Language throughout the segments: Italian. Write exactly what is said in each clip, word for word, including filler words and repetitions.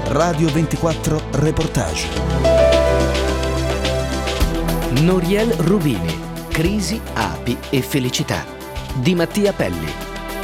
Radio ventiquattro Reportage. Nouriel Rubini, Crisi, api e felicità, di Mattia Pelli.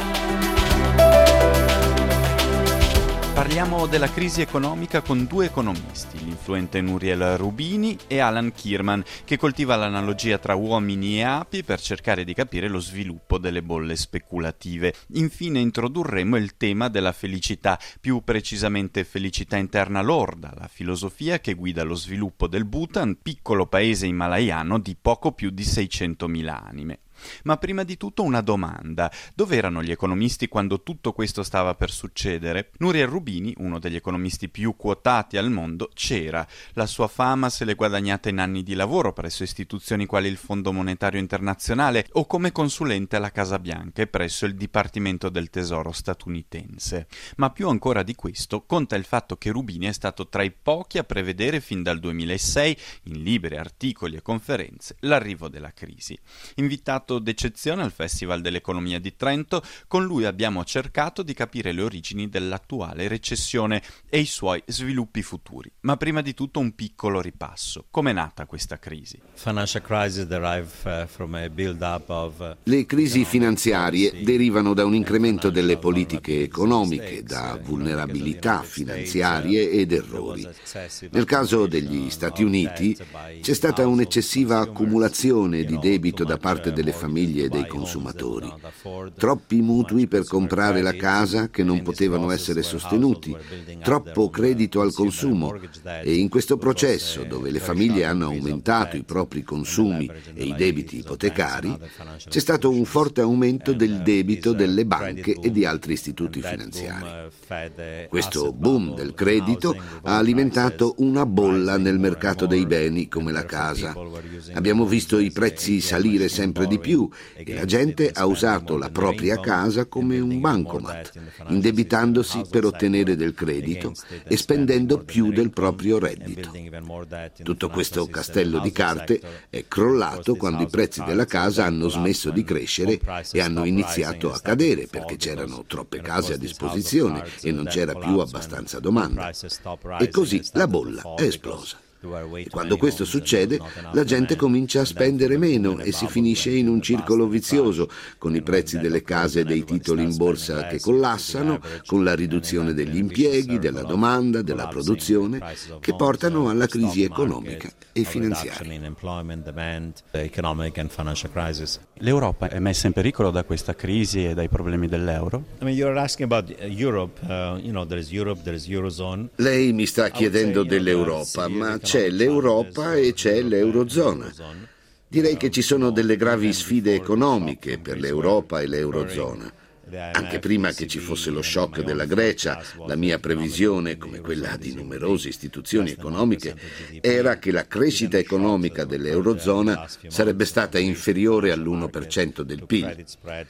Parliamo della crisi economica con due economisti, l'influente Nouriel Rubini e Alan Kirman, che coltiva l'analogia tra uomini e api per cercare di capire lo sviluppo delle bolle speculative. Infine introdurremo il tema della felicità, più precisamente felicità interna lorda, la filosofia che guida lo sviluppo del Bhutan, piccolo paese himalayano di poco più di seicentomila anime. Ma prima di tutto una domanda: dove erano gli economisti quando tutto questo stava per succedere? Nouriel Rubini, uno degli economisti più quotati al mondo, c'era. La sua fama se l'è guadagnata in anni di lavoro presso istituzioni quali il Fondo Monetario Internazionale o come consulente alla Casa Bianca e presso il Dipartimento del Tesoro statunitense. Ma più ancora di questo conta il fatto che Rubini è stato tra i pochi a prevedere fin dal duemilasei, in libri, articoli e conferenze, l'arrivo della crisi. Invitato d'eccezione al Festival dell'Economia di Trento, con lui abbiamo cercato di capire le origini dell'attuale recessione e i suoi sviluppi futuri. Ma prima di tutto un piccolo ripasso. Com'è nata questa crisi? Le crisi finanziarie derivano da un incremento delle politiche economiche, da vulnerabilità finanziarie ed errori. Nel caso degli Stati Uniti c'è stata un'eccessiva accumulazione di debito da parte delle famiglie e dei consumatori. Troppi mutui per comprare la casa che non potevano essere sostenuti, troppo credito al consumo, e in questo processo, dove le famiglie hanno aumentato i propri consumi e i debiti ipotecari, c'è stato un forte aumento del debito delle banche e di altri istituti finanziari. Questo boom del credito ha alimentato una bolla nel mercato dei beni come la casa. Abbiamo visto i prezzi salire sempre di più e la gente ha usato la propria casa come un bancomat, indebitandosi per ottenere del credito e spendendo più del proprio reddito. Tutto questo castello di carte è crollato quando i prezzi della casa hanno smesso di crescere e hanno iniziato a cadere perché c'erano troppe case a disposizione e non c'era più abbastanza domanda. E così la bolla è esplosa. E quando questo succede, la gente comincia a spendere meno e si finisce in un circolo vizioso, con i prezzi delle case e dei titoli in borsa che collassano, con la riduzione degli impieghi, della domanda, della produzione, che portano alla crisi economica e finanziaria. L'Europa è messa in pericolo da questa crisi e dai problemi dell'euro? Lei mi sta chiedendo dell'Europa, ma c'è l'Europa e c'è l'Eurozona. Direi che ci sono delle gravi sfide economiche per l'Europa e l'Eurozona. Anche prima che ci fosse lo shock della Grecia, la mia previsione, come quella di numerose istituzioni economiche, era che la crescita economica dell'Eurozona sarebbe stata inferiore all'uno per cento del P I L.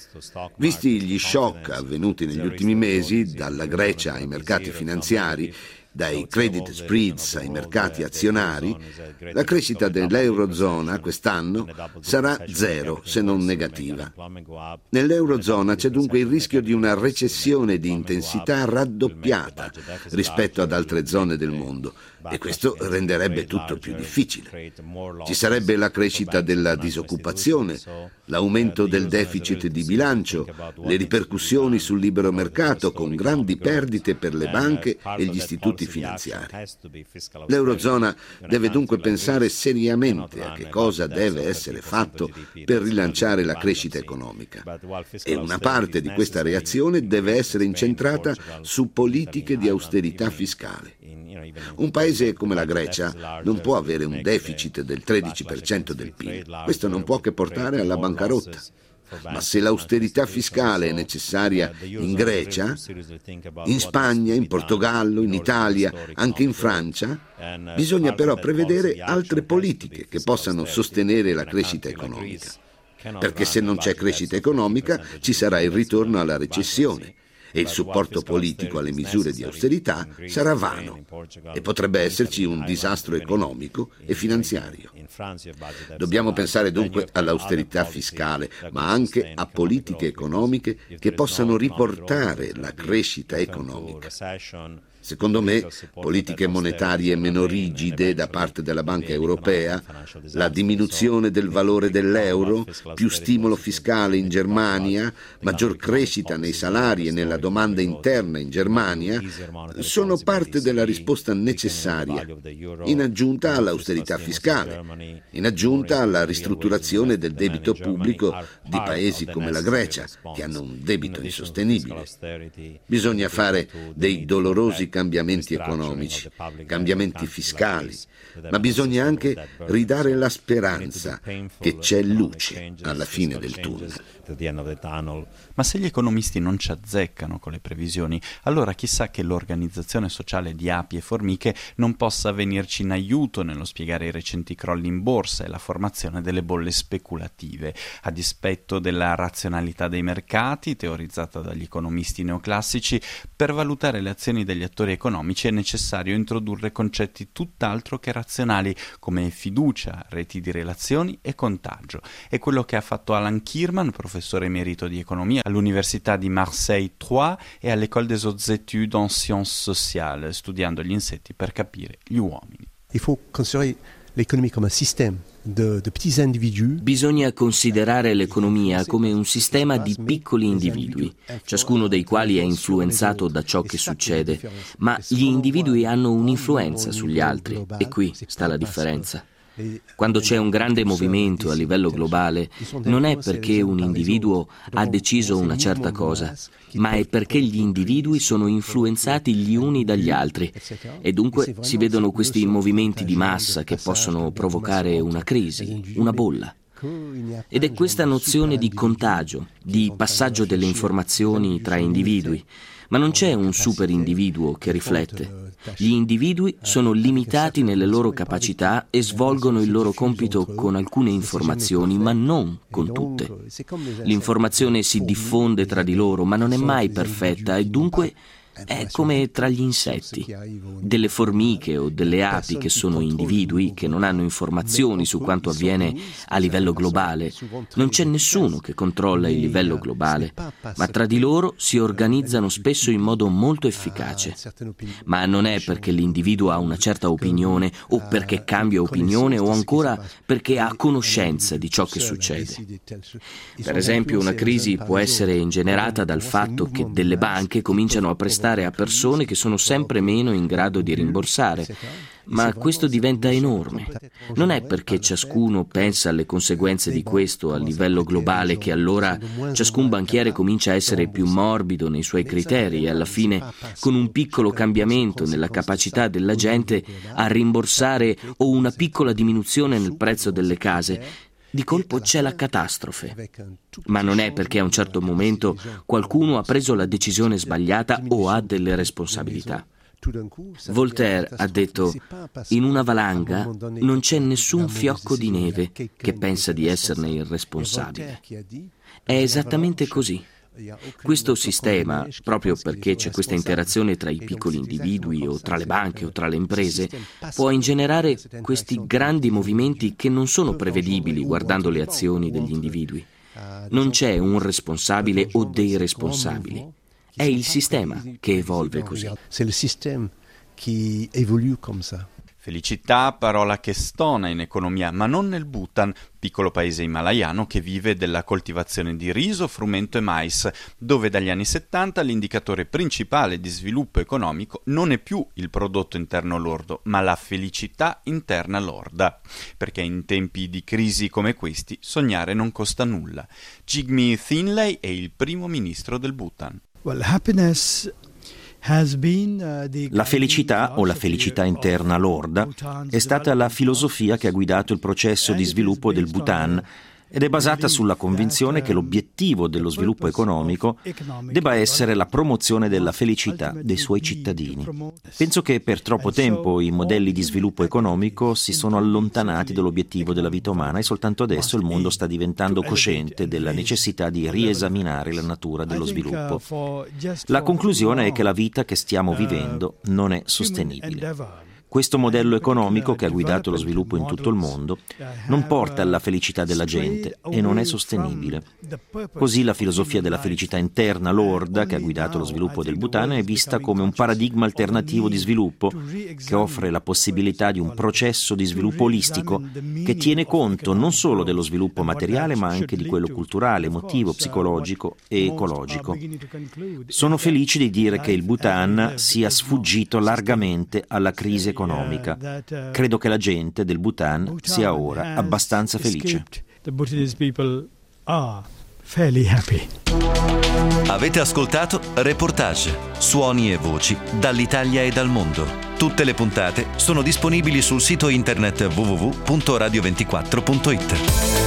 Visti gli shock avvenuti negli ultimi mesi, dalla Grecia ai mercati finanziari, dai credit spreads ai mercati azionari, la crescita dell'Eurozona quest'anno sarà zero se non negativa. Nell'Eurozona c'è dunque il rischio di una recessione di intensità raddoppiata rispetto ad altre zone del mondo e questo renderebbe tutto più difficile. Ci sarebbe la crescita della disoccupazione, l'aumento del deficit di bilancio, le ripercussioni sul libero mercato con grandi perdite per le banche e gli istituti finanziari. L'Eurozona deve dunque pensare seriamente a che cosa deve essere fatto per rilanciare la crescita economica e una parte di questa reazione deve essere incentrata su politiche di austerità fiscale. Un paese come la Grecia non può avere un deficit del tredici per cento del P I L. Questo non può che portare alla bancarotta. Ma se l'austerità fiscale è necessaria in Grecia, in Spagna, in Portogallo, in Italia, anche in Francia, bisogna però prevedere altre politiche che possano sostenere la crescita economica. Perché se non c'è crescita economica ci sarà il ritorno alla recessione e il supporto politico alle misure di austerità sarà vano e potrebbe esserci un disastro economico e finanziario. Dobbiamo pensare dunque all'austerità fiscale, ma anche a politiche economiche che possano riportare la crescita economica. Secondo me, politiche monetarie meno rigide da parte della Banca Europea, la diminuzione del valore dell'euro, più stimolo fiscale in Germania, maggior crescita nei salari e nella domanda interna in Germania, sono parte della risposta necessaria, in aggiunta all'austerità fiscale, in aggiunta alla ristrutturazione del debito pubblico di paesi come la Grecia, che hanno un debito insostenibile. Bisogna fare dei dolorosi cambiamenti economici, cambiamenti fiscali, ma bisogna anche ridare la speranza che c'è luce alla fine del tunnel. Ma se gli economisti non ci azzeccano con le previsioni, allora chissà che l'organizzazione sociale di api e formiche non possa venirci in aiuto nello spiegare i recenti crolli in borsa e la formazione delle bolle speculative. A dispetto della razionalità dei mercati, teorizzata dagli economisti neoclassici, per valutare le azioni degli attori economici è necessario introdurre concetti tutt'altro che razionali, come fiducia, reti di relazioni e contagio. È quello che ha fatto Alan Kirman, professore emerito di economia all'Università di Marseille tre e all'École des Hautes Études en Sciences Sociales, studiando gli insetti per capire gli uomini. Il faut considérer l'économie comme un système de, de petits individus. Bisogna considerare l'economia come un sistema di piccoli individui, ciascuno dei quali è influenzato da ciò che succede, ma gli individui hanno un'influenza sugli altri e qui sta la differenza. Quando c'è un grande movimento a livello globale, non è perché un individuo ha deciso una certa cosa, ma è perché gli individui sono influenzati gli uni dagli altri e dunque si vedono questi movimenti di massa che possono provocare una crisi, una bolla. Ed è questa nozione di contagio, di passaggio delle informazioni tra individui. Ma non c'è un super individuo che riflette. Gli individui sono limitati nelle loro capacità e svolgono il loro compito con alcune informazioni, ma non con tutte. L'informazione si diffonde tra di loro, ma non è mai perfetta e dunque è come tra gli insetti. Delle formiche o delle api che sono individui, che non hanno informazioni su quanto avviene a livello globale. Non c'è nessuno che controlla il livello globale, ma tra di loro si organizzano spesso in modo molto efficace. Ma non è perché l'individuo ha una certa opinione o perché cambia opinione o ancora perché ha conoscenza di ciò che succede. Per esempio, una crisi può essere ingenerata dal fatto che delle banche cominciano a prestare a persone che sono sempre meno in grado di rimborsare, ma questo diventa enorme. Non è perché ciascuno pensa alle conseguenze di questo a livello globale che allora ciascun banchiere comincia a essere più morbido nei suoi criteri e alla fine, con un piccolo cambiamento nella capacità della gente a rimborsare o una piccola diminuzione nel prezzo delle case, di colpo c'è la catastrofe. Ma non è perché a un certo momento qualcuno ha preso la decisione sbagliata o ha delle responsabilità. Voltaire ha detto: in una valanga non c'è nessun fiocco di neve che pensa di esserne il responsabile. È esattamente così. Questo sistema, proprio perché c'è questa interazione tra i piccoli individui o tra le banche o tra le imprese, può ingenerare questi grandi movimenti che non sono prevedibili guardando le azioni degli individui. Non c'è un responsabile o dei responsabili. È il sistema che evolve così. C'est le système qui évolue comme ça. Felicità, parola che stona in economia, ma non nel Bhutan, piccolo paese himalayano che vive della coltivazione di riso, frumento e mais, dove dagli anni settanta l'indicatore principale di sviluppo economico non è più il prodotto interno lordo, ma la felicità interna lorda, perché in tempi di crisi come questi sognare non costa nulla. Jigme Thinley è il primo ministro del Bhutan. Well, happiness La felicità o la felicità interna lorda è stata la filosofia che ha guidato il processo di sviluppo del Bhutan ed è basata sulla convinzione che l'obiettivo dello sviluppo economico debba essere la promozione della felicità dei suoi cittadini. Penso che per troppo tempo i modelli di sviluppo economico si sono allontanati dall'obiettivo della vita umana e soltanto adesso il mondo sta diventando cosciente della necessità di riesaminare la natura dello sviluppo. La conclusione è che la vita che stiamo vivendo non è sostenibile. Questo modello economico che ha guidato lo sviluppo in tutto il mondo non porta alla felicità della gente e non è sostenibile. Così la filosofia della felicità interna lorda che ha guidato lo sviluppo del Bhutan è vista come un paradigma alternativo di sviluppo che offre la possibilità di un processo di sviluppo olistico che tiene conto non solo dello sviluppo materiale ma anche di quello culturale, emotivo, psicologico e ecologico. Sono felice di dire che il Bhutan sia sfuggito largamente alla crisi economica. Credo che la gente del Bhutan sia ora abbastanza felice. Avete ascoltato Reportage, suoni e voci dall'Italia e dal mondo. Tutte le puntate sono disponibili sul sito internet w w w punto radio ventiquattro punto it.